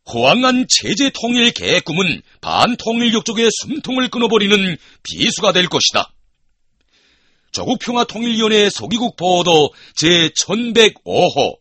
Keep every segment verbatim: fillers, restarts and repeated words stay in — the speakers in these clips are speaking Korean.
호황한 체제 통일 계획 꿈은 반통일 역족의 숨통을 끊어버리는 비수가 될 것이다. 조국평화통일위원회 소기국 보도 제천백오 호.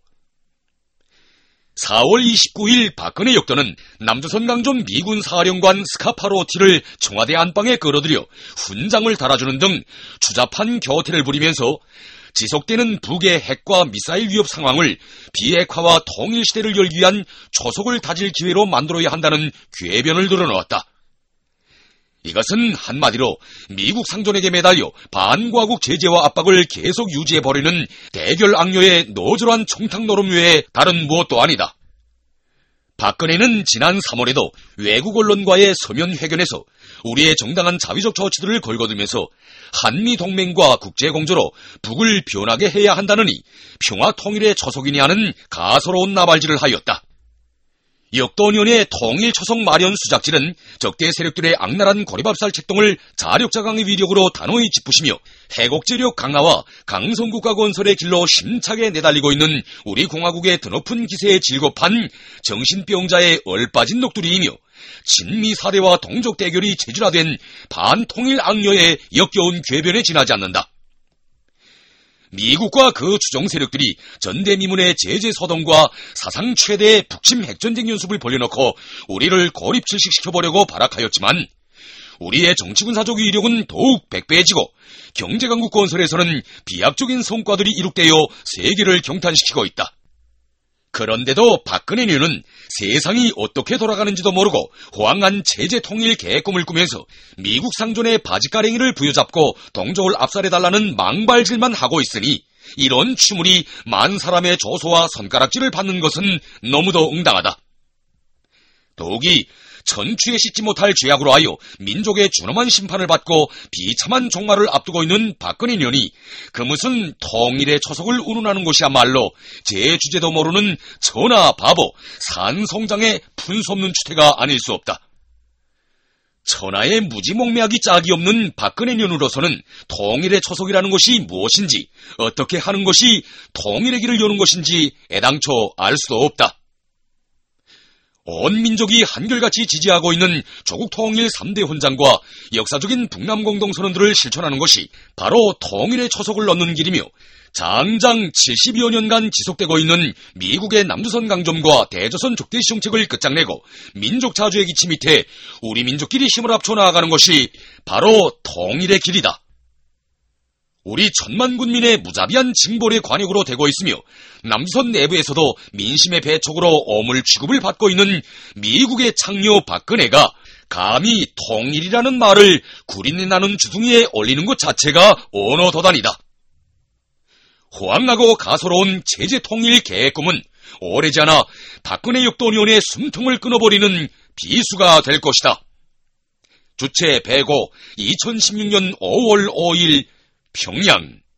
사월 이십구일 박근혜 역도는 남조선 강점 미군 사령관 스카파로티를 청와대 안방에 끌어들여 훈장을 달아주는 등 추잡한 교태를 부리면서 지속되는 북의 핵과 미사일 위협 상황을 비핵화와 통일시대를 열기 위한 초석을 다질 기회로 만들어야 한다는 궤변을 늘어놓았다. 이것은 한마디로 미국 상존에게 매달려 반과국 제재와 압박을 계속 유지해버리는 대결 악녀의 노절한 청탁 노름 외에 다른 무엇도 아니다. 박근혜는 지난 삼월에도 외국 언론과의 서면 회견에서 우리의 정당한 자위적 조치들을 걸거두면서 한미동맹과 국제공조로 북을 변하게 해야 한다느니 평화통일의 초석이니 하는 가소로운 나발질을 하였다. 역도년의 통일 초석 마련 수작질은 적대 세력들의 악랄한 고리밥살 책동을 자력자강의 위력으로 단호히 짚으시며 해곡제력 강화와 강성국가 건설의 길로 심차게 내달리고 있는 우리 공화국의 드높은 기세에 질겁한 정신병자의 얼빠진 녹두리이며 친미 사대와 동족 대결이 체질화된 반통일 악녀의 역겨운 궤변에 지나지 않는다. 미국과 그 추종 세력들이 전대미문의 제재 소동과 사상 최대의 북침 핵전쟁 연습을 벌여놓고 우리를 고립질식시켜보려고 발악하였지만 우리의 정치군사적 위력은 더욱 백배해지고 경제강국 건설에서는 비약적인 성과들이 이룩되어 세계를 경탄시키고 있다. 그런데도 박근혜는 세상이 어떻게 돌아가는지도 모르고 호황한 체제 통일 계획 꿈을 꾸면서 미국 상존의 바지가랭이를 부여잡고 동족을 압살해달라는 망발질만 하고 있으니 이런 추물이 만 사람의 조소와 손가락질을 받는 것은 너무도 응당하다. 더욱이 천추에 씻지 못할 죄악으로 하여 민족의 준엄한 심판을 받고 비참한 종말을 앞두고 있는 박근혜 년이 그 무슨 통일의 초석을 운운하는 것이야말로 제 주제도 모르는 전하 바보 산송장의 푼수없는 추태가 아닐 수 없다. 천하의 무지몽매하기 짝이 없는 박근혜 년으로서는 통일의 초석이라는 것이 무엇인지 어떻게 하는 것이 통일의 길을 여는 것인지 애당초 알 수도 없다. 온 민족이 한결같이 지지하고 있는 조국 통일 삼 대 헌장과 역사적인 북남 공동선언들을 실천하는 것이 바로 통일의 초석을 넣는 길이며 장장 칠십여 년간 지속되고 있는 미국의 남조선 강점과 대조선 족대시 정책을 끝장내고 민족 자주의 기치 밑에 우리 민족끼리 힘을 합쳐 나아가는 것이 바로 통일의 길이다. 우리 천만 군민의 무자비한 징벌의 관역으로 되고 있으며 남조선 내부에서도 민심의 배척으로 오물 취급을 받고 있는 미국의 창녀 박근혜가 감히 통일이라는 말을 구린내 나는 주둥이에 올리는 것 자체가 언어도단이다. 호황하고 가소로운 체제 통일 계획 꿈은 오래지 않아 박근혜 역도년의 숨통을 끊어버리는 비수가 될 것이다. 주체 배고 이천십육 년 오월 오일 평양